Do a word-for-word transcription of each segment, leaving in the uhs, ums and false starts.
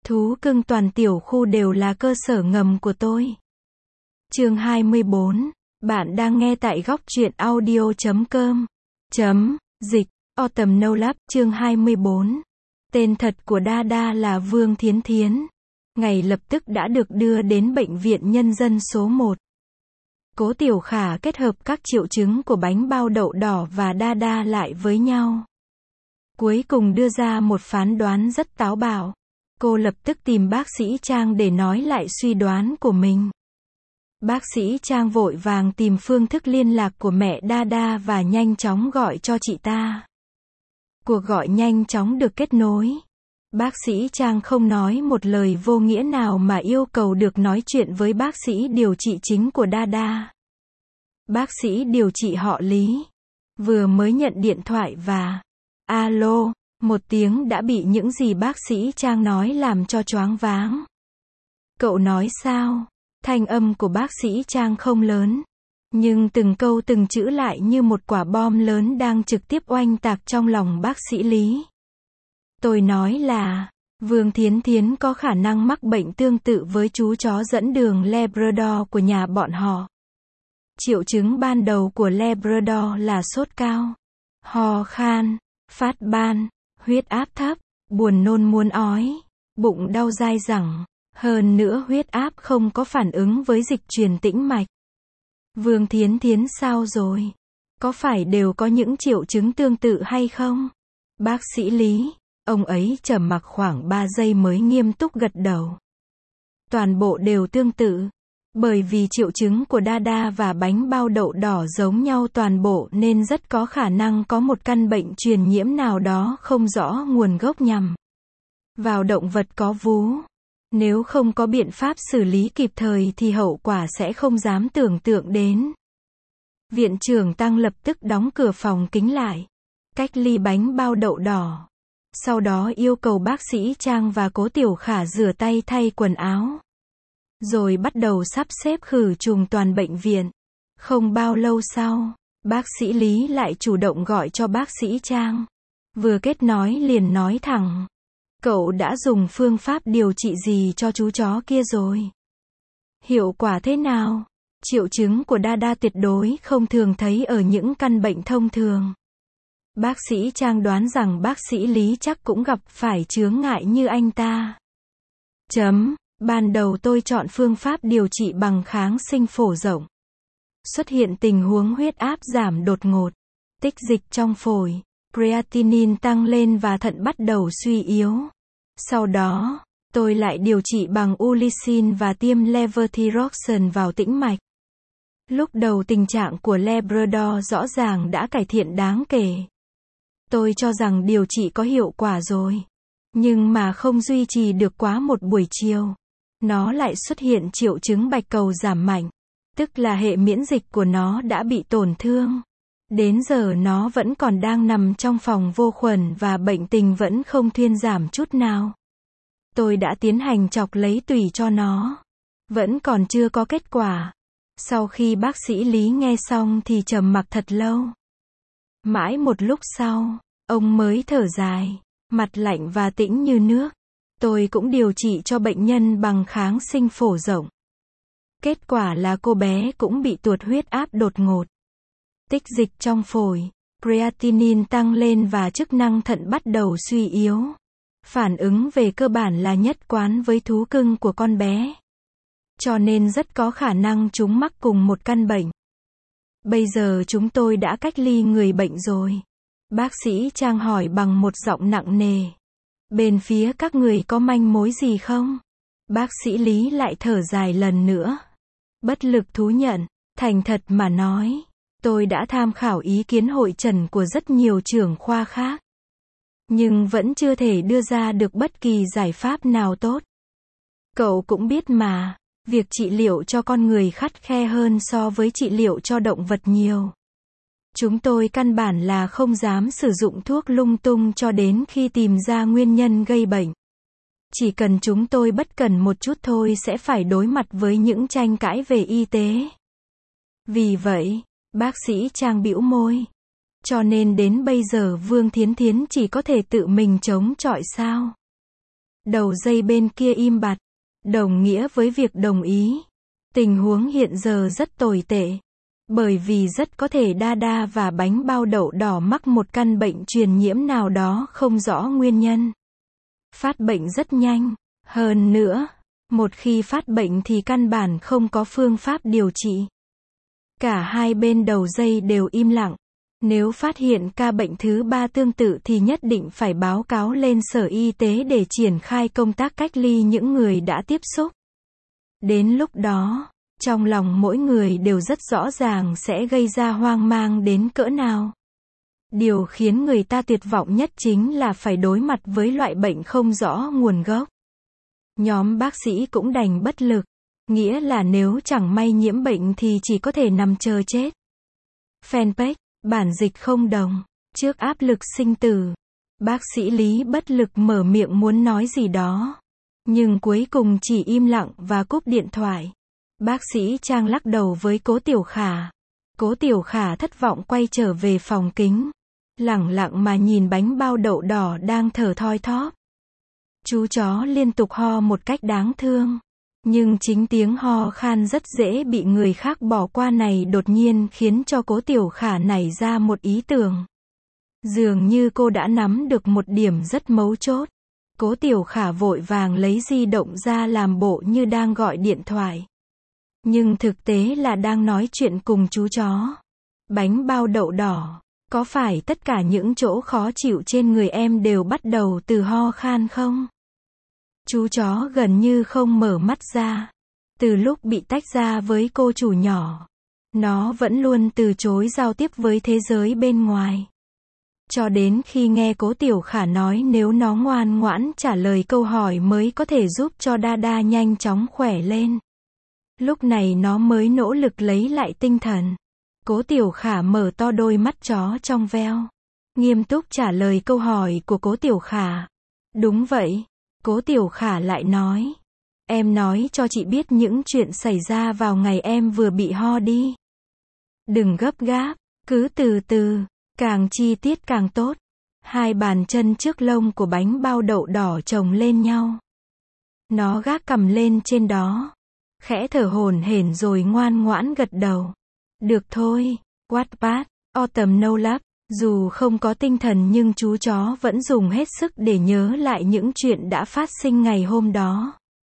Thú cưng toàn tiểu khu đều là cơ sở ngầm của tôi. Chương hai mươi bốn. Bạn đang nghe tại góc truyện audio chấm com. Chấm, dịch, Autumn No Lab, chương hai mươi bốn. Tên thật của Dada là Vương Thiến Thiến. Ngày lập tức đã được đưa đến Bệnh viện Nhân dân số một. Cố Tiểu Khả kết hợp các triệu chứng của bánh bao đậu đỏ và Dada lại với nhau. Cuối cùng đưa ra một phán đoán rất táo bạo. Cô lập tức tìm bác sĩ Trang để nói lại suy đoán của mình. Bác sĩ Trang vội vàng tìm phương thức liên lạc của mẹ Dada và nhanh chóng gọi cho chị ta. Cuộc gọi nhanh chóng được kết nối. Bác sĩ Trang không nói một lời vô nghĩa nào mà yêu cầu được nói chuyện với bác sĩ điều trị chính của Dada. Bác sĩ điều trị họ Lý. Vừa mới nhận điện thoại và alo, một tiếng đã bị những gì bác sĩ Trang nói làm cho choáng váng. Cậu nói sao? Thanh âm của bác sĩ Trang không lớn, nhưng từng câu từng chữ lại như một quả bom lớn đang trực tiếp oanh tạc trong lòng bác sĩ Lý. Tôi nói là, Vương Thiến Thiến có khả năng mắc bệnh tương tự với chú chó dẫn đường Labrador của nhà bọn họ. Triệu chứng ban đầu của Labrador là sốt cao, ho khan, phát ban, huyết áp thấp, buồn nôn muốn ói, bụng đau dai dẳng. Hơn nữa huyết áp không có phản ứng với dịch truyền tĩnh mạch. Vương Thiến Thiến sao rồi? Có phải đều có những triệu chứng tương tự hay không? Bác sĩ Lý, ông ấy trầm mặc khoảng ba giây mới nghiêm túc gật đầu. Toàn bộ đều tương tự. Bởi vì triệu chứng của Dada và bánh bao đậu đỏ giống nhau toàn bộ nên rất có khả năng có một căn bệnh truyền nhiễm nào đó không rõ nguồn gốc nhằm vào động vật có vú. Nếu không có biện pháp xử lý kịp thời thì hậu quả sẽ không dám tưởng tượng đến. Viện trưởng Tăng lập tức đóng cửa phòng kính lại, cách ly bánh bao đậu đỏ. Sau đó yêu cầu bác sĩ Trang và Cố Tiểu Khả rửa tay thay quần áo. Rồi bắt đầu sắp xếp khử trùng toàn bệnh viện. Không bao lâu sau, bác sĩ Lý lại chủ động gọi cho bác sĩ Trang. Vừa kết nối liền nói thẳng. Cậu đã dùng phương pháp điều trị gì cho chú chó kia rồi? Hiệu quả thế nào? Triệu chứng của Dada tuyệt đối không thường thấy ở những căn bệnh thông thường. Bác sĩ Trang đoán rằng bác sĩ Lý chắc cũng gặp phải chướng ngại như anh ta. Chấm, ban đầu tôi chọn phương pháp điều trị bằng kháng sinh phổ rộng. Xuất hiện tình huống huyết áp giảm đột ngột, tích dịch trong phổi, creatinine tăng lên và thận bắt đầu suy yếu. Sau đó, tôi lại điều trị bằng Ulysin và tiêm levothyroxine vào tĩnh mạch. Lúc đầu tình trạng của Labrador rõ ràng đã cải thiện đáng kể. Tôi cho rằng điều trị có hiệu quả rồi. Nhưng mà không duy trì được quá một buổi chiều. Nó lại xuất hiện triệu chứng bạch cầu giảm mạnh. Tức là hệ miễn dịch của nó đã bị tổn thương. Đến giờ nó vẫn còn đang nằm trong phòng vô khuẩn và bệnh tình vẫn không thuyên giảm chút nào. Tôi đã tiến hành chọc lấy tủy cho nó. Vẫn còn chưa có kết quả. Sau khi bác sĩ Lý nghe xong thì trầm mặc thật lâu. Mãi một lúc sau, ông mới thở dài, mặt lạnh và tĩnh như nước. Tôi cũng điều trị cho bệnh nhân bằng kháng sinh phổ rộng. Kết quả là cô bé cũng bị tụt huyết áp đột ngột. Tích dịch trong phổi, creatinine tăng lên và chức năng thận bắt đầu suy yếu. Phản ứng về cơ bản là nhất quán với thú cưng của con bé. Cho nên rất có khả năng chúng mắc cùng một căn bệnh. Bây giờ chúng tôi đã cách ly người bệnh rồi. Bác sĩ Trang hỏi bằng một giọng nặng nề. Bên phía các người có manh mối gì không? Bác sĩ Lý lại thở dài lần nữa. Bất lực thú nhận, thành thật mà nói. Tôi đã tham khảo ý kiến hội trần của rất nhiều trưởng khoa khác. Nhưng vẫn chưa thể đưa ra được bất kỳ giải pháp nào tốt. Cậu cũng biết mà, việc trị liệu cho con người khắt khe hơn so với trị liệu cho động vật nhiều. Chúng tôi căn bản là không dám sử dụng thuốc lung tung cho đến khi tìm ra nguyên nhân gây bệnh. Chỉ cần chúng tôi bất cẩn một chút thôi sẽ phải đối mặt với những tranh cãi về y tế. Vì vậy, bác sĩ Trang bĩu môi. Cho nên đến bây giờ Vương Thiến Thiến chỉ có thể tự mình chống chọi sao? Đầu dây bên kia im bặt, đồng nghĩa với việc đồng ý. Tình huống hiện giờ rất tồi tệ. Bởi vì rất có thể Dada và bánh bao đậu đỏ mắc một căn bệnh truyền nhiễm nào đó không rõ nguyên nhân. Phát bệnh rất nhanh. Hơn nữa, một khi phát bệnh thì căn bản không có phương pháp điều trị. Cả hai bên đầu dây đều im lặng. Nếu phát hiện ca bệnh thứ ba tương tự thì nhất định phải báo cáo lên Sở Y tế để triển khai công tác cách ly những người đã tiếp xúc. Đến lúc đó, trong lòng mỗi người đều rất rõ ràng sẽ gây ra hoang mang đến cỡ nào. Điều khiến người ta tuyệt vọng nhất chính là phải đối mặt với loại bệnh không rõ nguồn gốc. Nhóm bác sĩ cũng đành bất lực, nghĩa là nếu chẳng may nhiễm bệnh thì chỉ có thể nằm chờ chết. Fanpage, bản dịch không đồng, trước áp lực sinh tử, bác sĩ Lý bất lực mở miệng muốn nói gì đó, nhưng cuối cùng chỉ im lặng và cúp điện thoại. Bác sĩ Trang lắc đầu với Cố Tiểu Khả. Cố Tiểu Khả thất vọng quay trở về phòng kính, lẳng lặng mà nhìn bánh bao đậu đỏ đang thở thoi thóp. Chú chó liên tục ho một cách đáng thương, nhưng chính tiếng ho khan rất dễ bị người khác bỏ qua này đột nhiên khiến cho Cố Tiểu Khả nảy ra một ý tưởng. Dường như cô đã nắm được một điểm rất mấu chốt. Cố Tiểu Khả vội vàng lấy di động ra làm bộ như đang gọi điện thoại. Nhưng thực tế là đang nói chuyện cùng chú chó. Bánh bao đậu đỏ, có phải tất cả những chỗ khó chịu trên người em đều bắt đầu từ ho khan không? Chú chó gần như không mở mắt ra. Từ lúc bị tách ra với cô chủ nhỏ, nó vẫn luôn từ chối giao tiếp với thế giới bên ngoài. Cho đến khi nghe Cố Tiểu Khả nói nếu nó ngoan ngoãn trả lời câu hỏi mới có thể giúp cho Dada nhanh chóng khỏe lên. Lúc này nó mới nỗ lực lấy lại tinh thần. Cố Tiểu Khả mở to đôi mắt chó trong veo, nghiêm túc trả lời câu hỏi của Cố Tiểu Khả. Đúng vậy, Cố Tiểu Khả lại nói. Em nói cho chị biết những chuyện xảy ra vào ngày em vừa bị ho đi. Đừng gấp gáp, cứ từ từ, càng chi tiết càng tốt. Hai bàn chân trước lông của bánh bao đậu đỏ chồng lên nhau. Nó gác cằm lên trên đó, khẽ thở hổn hển rồi ngoan ngoãn gật đầu. Được thôi, Wattpad, Autumn No Love. Dù không có tinh thần nhưng chú chó vẫn dùng hết sức để nhớ lại những chuyện đã phát sinh ngày hôm đó.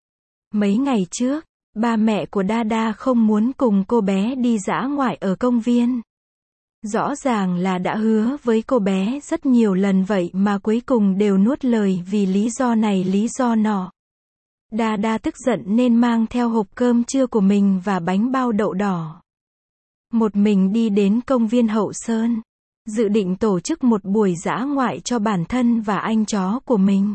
Mấy ngày trước, ba mẹ của Dada không muốn cùng cô bé đi dã ngoại ở công viên. Rõ ràng là đã hứa với cô bé rất nhiều lần vậy mà cuối cùng đều nuốt lời vì lý do này lý do nọ. Dada tức giận nên mang theo hộp cơm trưa của mình và bánh bao đậu đỏ. Một mình đi đến công viên Hậu Sơn, dự định tổ chức một buổi dã ngoại cho bản thân và anh chó của mình.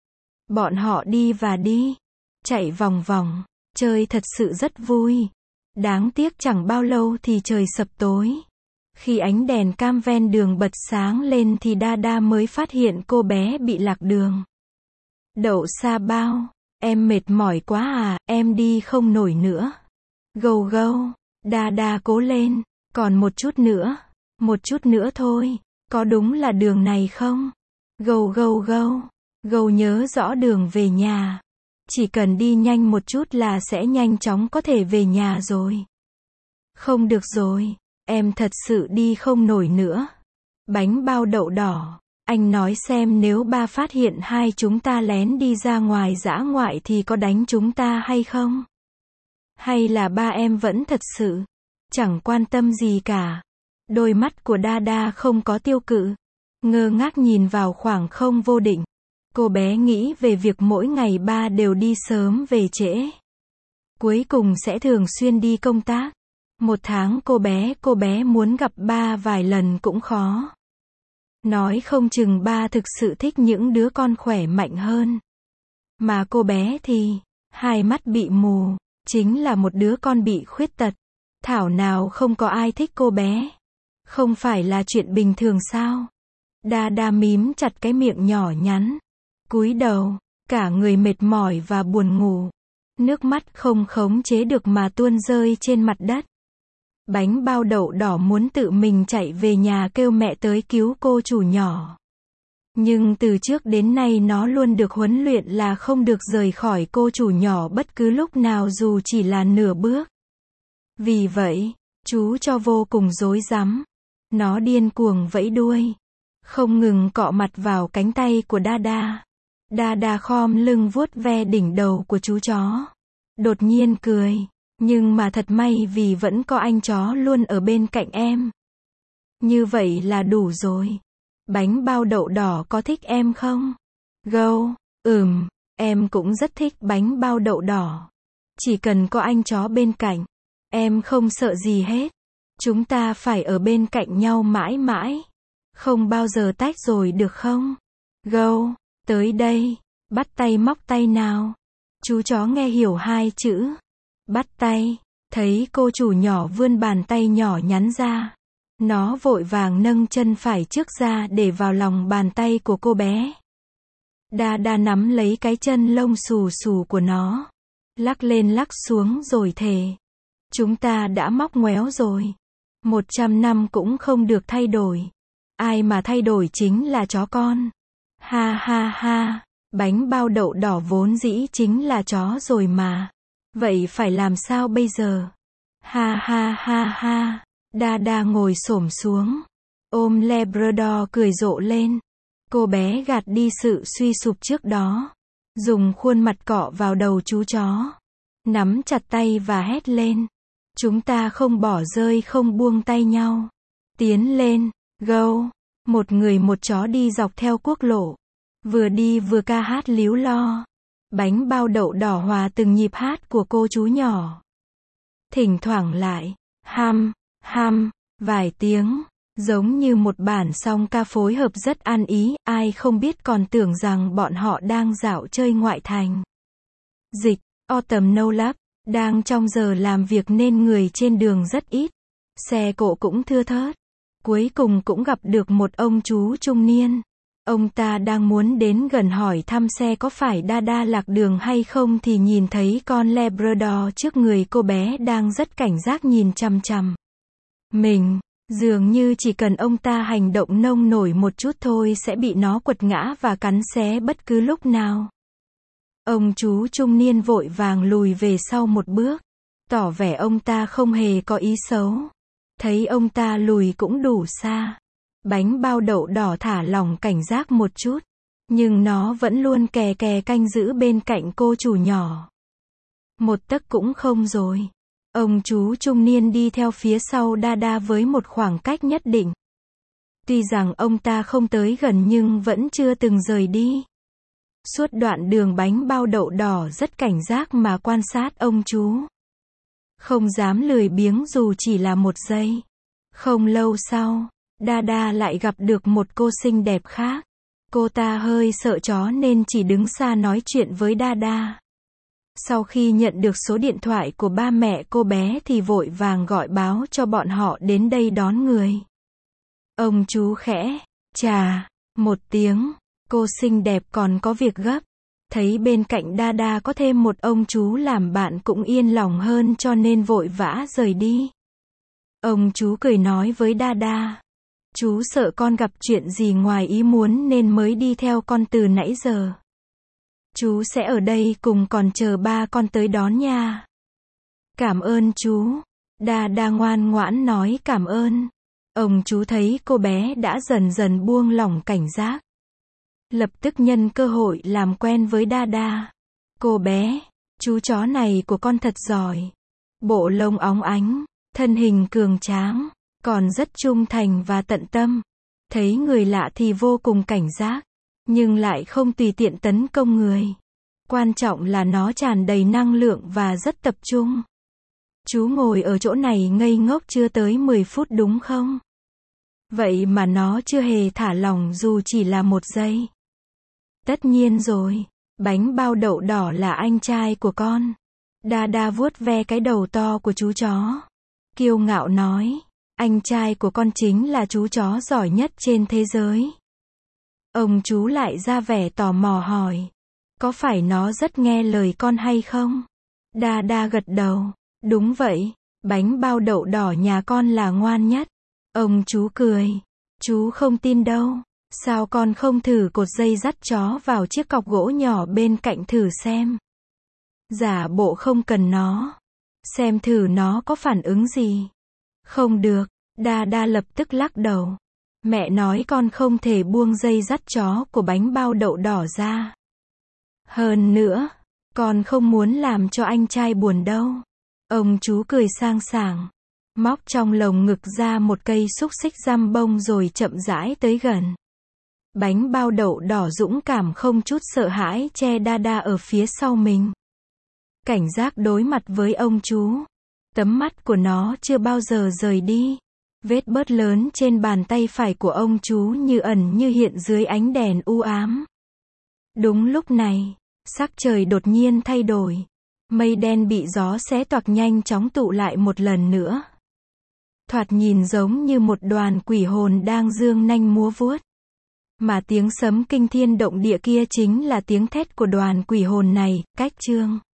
Bọn họ đi và đi, chạy vòng vòng, chơi thật sự rất vui. Đáng tiếc chẳng bao lâu thì trời sập tối. Khi ánh đèn cam ven đường bật sáng lên thì Dada mới phát hiện cô bé bị lạc đường. Đậu Sa Bao, em mệt mỏi quá à, em đi không nổi nữa. Gâu gâu, Dada cố lên, còn một chút nữa, một chút nữa thôi, có đúng là đường này không? Gâu gâu gâu, gâu nhớ rõ đường về nhà. Chỉ cần đi nhanh một chút là sẽ nhanh chóng có thể về nhà rồi. Không được rồi, em thật sự đi không nổi nữa. Bánh bao đậu đỏ, anh nói xem nếu ba phát hiện hai chúng ta lén đi ra ngoài dã ngoại thì có đánh chúng ta hay không? Hay là ba em vẫn thật sự chẳng quan tâm gì cả? Đôi mắt của Dada không có tiêu cự, ngơ ngác nhìn vào khoảng không vô định. Cô bé nghĩ về việc mỗi ngày ba đều đi sớm về trễ. Cuối cùng sẽ thường xuyên đi công tác. Một tháng cô bé cô bé muốn gặp ba vài lần cũng khó. Nói không chừng ba thực sự thích những đứa con khỏe mạnh hơn. Mà cô bé thì, hai mắt bị mù, chính là một đứa con bị khuyết tật. Thảo nào không có ai thích cô bé. Không phải là chuyện bình thường sao? Dada mím chặt cái miệng nhỏ nhắn, cúi đầu, cả người mệt mỏi và buồn ngủ. Nước mắt không khống chế được mà tuôn rơi trên mặt đất. Bánh bao đậu đỏ muốn tự mình chạy về nhà kêu mẹ tới cứu cô chủ nhỏ. Nhưng từ trước đến nay nó luôn được huấn luyện là không được rời khỏi cô chủ nhỏ bất cứ lúc nào dù chỉ là nửa bước. Vì vậy, chú cho vô cùng rối rắm. Nó điên cuồng vẫy đuôi, không ngừng cọ mặt vào cánh tay của Dada. Dada khom lưng vuốt ve đỉnh đầu của chú chó. Đột nhiên cười, nhưng mà thật may vì vẫn có anh chó luôn ở bên cạnh em. Như vậy là đủ rồi. Bánh bao đậu đỏ có thích em không? Gâu, ừm, em cũng rất thích bánh bao đậu đỏ. Chỉ cần có anh chó bên cạnh, em không sợ gì hết. Chúng ta phải ở bên cạnh nhau mãi mãi. Không bao giờ tách rồi được không? Gâu, tới đây, bắt tay móc tay nào. Chú chó nghe hiểu hai chữ. Bắt tay, thấy cô chủ nhỏ vươn bàn tay nhỏ nhắn ra. Nó vội vàng nâng chân phải trước ra để vào lòng bàn tay của cô bé. Dada nắm lấy cái chân lông xù xù của nó. Lắc lên lắc xuống rồi thề. Chúng ta đã móc ngoéo rồi. Một trăm năm cũng không được thay đổi. Ai mà thay đổi chính là chó con. Ha ha ha, bánh bao đậu đỏ vốn dĩ chính là chó rồi mà. Vậy phải làm sao bây giờ? Ha ha ha ha. Dada ngồi xổm xuống, ôm Labrador cười rộ lên. Cô bé gạt đi sự suy sụp trước đó, dùng khuôn mặt cọ vào đầu chú chó, nắm chặt tay và hét lên. Chúng ta không bỏ rơi không buông tay nhau. Tiến lên, go. Một người một chó đi dọc theo quốc lộ. Vừa đi vừa ca hát líu lo. Bánh bao đậu đỏ hòa từng nhịp hát của cô chú nhỏ. Thỉnh thoảng lại, ham, ham, vài tiếng, giống như một bản song ca phối hợp rất ăn ý, ai không biết còn tưởng rằng bọn họ đang dạo chơi ngoại thành. Dịch, Autumn Nolap, đang trong giờ làm việc nên người trên đường rất ít. Xe cộ cũng thưa thớt. Cuối cùng cũng gặp được một ông chú trung niên. Ông ta đang muốn đến gần hỏi thăm xe có phải Dada lạc đường hay không thì nhìn thấy con Labrador trước người cô bé đang rất cảnh giác nhìn chằm chằm mình. Dường như chỉ cần ông ta hành động nông nổi một chút thôi sẽ bị nó quật ngã và cắn xé bất cứ lúc nào. Ông chú trung niên vội vàng lùi về sau một bước, tỏ vẻ ông ta không hề có ý xấu. Thấy ông ta lùi cũng đủ xa. Bánh bao đậu đỏ thả lỏng cảnh giác một chút, nhưng nó vẫn luôn kè kè canh giữ bên cạnh cô chủ nhỏ. Một tấc cũng không rồi. Ông chú trung niên đi theo phía sau Dada với một khoảng cách nhất định. Tuy rằng ông ta không tới gần nhưng vẫn chưa từng rời đi. Suốt đoạn đường bánh bao đậu đỏ rất cảnh giác mà quan sát ông chú. Không dám lười biếng dù chỉ là một giây. Không lâu sau, Dada lại gặp được một cô xinh đẹp khác. Cô ta hơi sợ chó nên chỉ đứng xa nói chuyện với Dada. Sau khi nhận được số điện thoại của ba mẹ cô bé thì vội vàng gọi báo cho bọn họ đến đây đón người. Ông chú khẽ chà một tiếng, cô xinh đẹp còn có việc gấp. Thấy bên cạnh Dada có thêm một ông chú làm bạn cũng yên lòng hơn cho nên vội vã rời đi. Ông chú cười nói với Dada. Chú sợ con gặp chuyện gì ngoài ý muốn nên mới đi theo con từ nãy giờ. Chú sẽ ở đây cùng còn chờ ba con tới đón nha. Cảm ơn chú. Dada ngoan ngoãn nói cảm ơn. Ông chú thấy cô bé đã dần dần buông lỏng cảnh giác. Lập tức nhân cơ hội làm quen với Dada. Cô bé, chú chó này của con thật giỏi. Bộ lông óng ánh, thân hình cường tráng, còn rất trung thành và tận tâm. Thấy người lạ thì vô cùng cảnh giác, nhưng lại không tùy tiện tấn công người. Quan trọng là nó tràn đầy năng lượng và rất tập trung. Chú ngồi ở chỗ này ngây ngốc chưa tới mười phút đúng không? Vậy mà nó chưa hề thả lỏng dù chỉ là một giây. Tất nhiên rồi, bánh bao đậu đỏ là anh trai của con. Dada vuốt ve cái đầu to của chú chó. Kiêu ngạo nói, anh trai của con chính là chú chó giỏi nhất trên thế giới. Ông chú lại ra vẻ tò mò hỏi, có phải nó rất nghe lời con hay không? Dada gật đầu, đúng vậy, bánh bao đậu đỏ nhà con là ngoan nhất. Ông chú cười, chú không tin đâu. Sao con không thử cột dây dắt chó vào chiếc cọc gỗ nhỏ bên cạnh thử xem? Giả bộ không cần nó. Xem thử nó có phản ứng gì. Không được, Đa Đa lập tức lắc đầu. Mẹ nói con không thể buông dây dắt chó của bánh bao đậu đỏ ra. Hơn nữa, con không muốn làm cho anh trai buồn đâu. Ông chú cười sang sảng, móc trong lồng ngực ra một cây xúc xích giam bông rồi chậm rãi tới gần. Bánh bao đậu đỏ dũng cảm không chút sợ hãi che Đa Đa ở phía sau mình. Cảnh giác đối mặt với ông chú. Tấm mắt của nó chưa bao giờ rời đi. Vết bớt lớn trên bàn tay phải của ông chú như ẩn như hiện dưới ánh đèn u ám. Đúng lúc này, sắc trời đột nhiên thay đổi. Mây đen bị gió xé toạc nhanh chóng tụ lại một lần nữa. Thoạt nhìn giống như một đoàn quỷ hồn đang giương nanh múa vuốt. Mà tiếng sấm kinh thiên động địa kia chính là tiếng thét của đoàn quỷ hồn này, cách chương